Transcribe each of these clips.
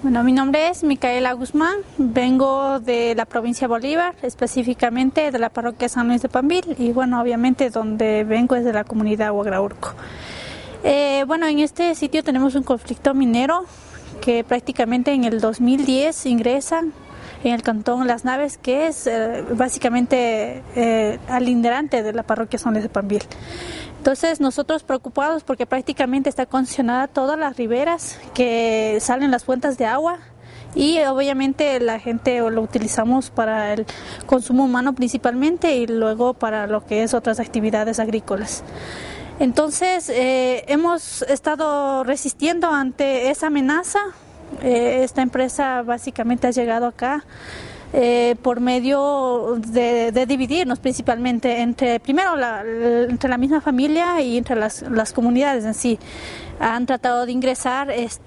Bueno, mi nombre es Micaela Guzmán, vengo de la provincia de Bolívar, específicamente de la parroquia San Luis de Pambil y bueno, obviamente donde vengo es de la comunidad Huagraurco. Bueno, en este sitio tenemos un conflicto minero que prácticamente en el 2010 ingresan en el cantón Las Naves, que es básicamente alinderante de la parroquia San Luis de Pambil. Entonces nosotros preocupados porque prácticamente está condicionada todas las riberas que salen las fuentes de agua y obviamente la gente lo utilizamos para el consumo humano principalmente y luego para lo que es otras actividades agrícolas. Entonces hemos estado resistiendo ante esa amenaza. Esta empresa básicamente ha llegado acá por medio de dividirnos principalmente entre la misma familia y entre las comunidades en sí. Han tratado de ingresar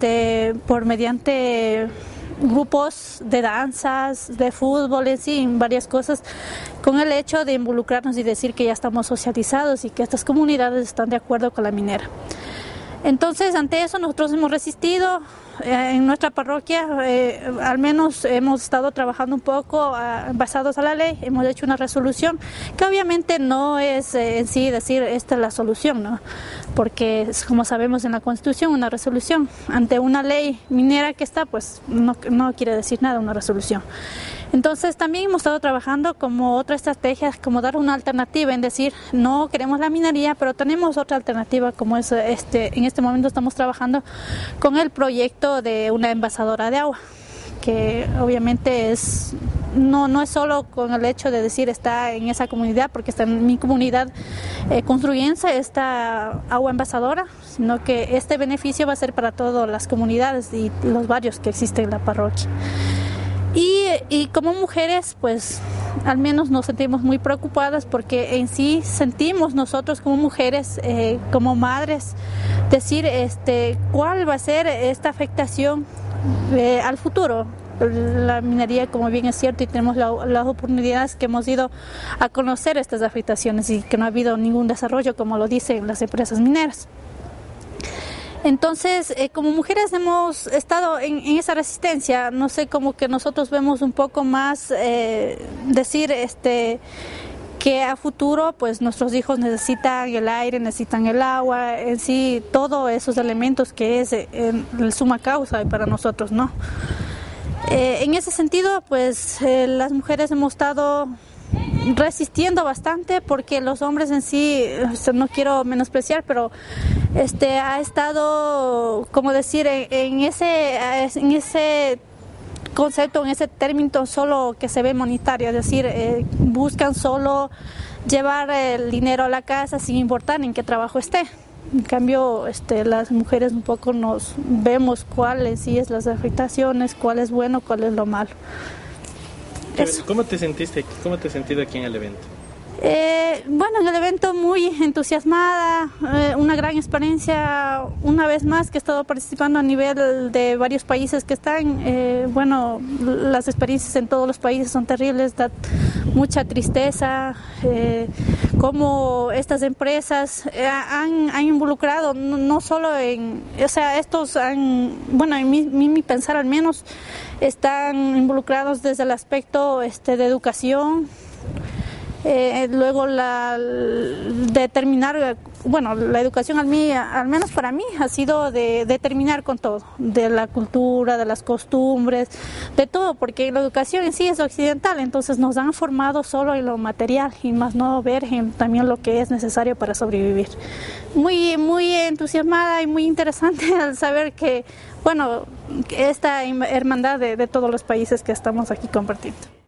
mediante grupos de danzas, de fútbol, en sí, varias cosas, con el hecho de involucrarnos y decir que ya estamos socializados y que estas comunidades están de acuerdo con la minera. Entonces, ante eso nosotros hemos resistido. En nuestra parroquia, al menos hemos estado trabajando un poco basados a la ley, hemos hecho una resolución que obviamente no es en sí decir esta es la solución, ¿no? Porque como sabemos en la Constitución, una resolución ante una ley minera que está, pues no quiere decir nada una resolución. Entonces también hemos estado trabajando como otra estrategia, como dar una alternativa, en decir, no queremos la minería, pero tenemos otra alternativa, como es en este momento estamos trabajando con el proyecto de una envasadora de agua, que obviamente no es solo con el hecho de decir está en esa comunidad, porque está en mi comunidad construyense esta agua envasadora, sino que este beneficio va a ser para todas las comunidades y los barrios que existen en la parroquia. Y como mujeres, pues al menos nos sentimos muy preocupadas porque en sí sentimos nosotros como mujeres, como madres, decir cuál va a ser esta afectación al futuro. La minería, como bien es cierto, y tenemos las oportunidades que hemos ido a conocer estas afectaciones y que no ha habido ningún desarrollo, como lo dicen las empresas mineras. Entonces, como mujeres hemos estado en esa resistencia, no sé, como que nosotros vemos un poco más decir que a futuro pues nuestros hijos necesitan el aire, necesitan el agua, en sí todos esos elementos que es el suma causa para nosotros, ¿no? En ese sentido, pues las mujeres hemos estado resistiendo bastante porque los hombres en sí, no quiero menospreciar, pero ha estado, como decir, en ese concepto, en ese término solo que se ve monetario, es decir, buscan solo llevar el dinero a la casa sin importar en qué trabajo esté. En cambio, las mujeres un poco nos vemos cuáles sí es las afectaciones, cuál es bueno, cuál es lo malo. ¿Cómo te sentiste? ¿Cómo te has sentido aquí en el evento? Bueno, en el evento muy entusiasmada, una gran experiencia, una vez más que he estado participando a nivel de varios países que están, bueno, las experiencias en todos los países son terribles, da mucha tristeza, cómo estas empresas han involucrado, no solo o sea, estos bueno, en mi pensar al menos, están involucrados desde el aspecto de educación. Luego de terminar, bueno, la educación al menos para mí ha sido de terminar con todo, de la cultura, de las costumbres, de todo, porque la educación en sí es occidental, entonces nos han formado solo en lo material y más no ver también lo que es necesario para sobrevivir. Muy entusiasmada y muy interesante al saber que, bueno, esta hermandad de todos los países que estamos aquí compartiendo.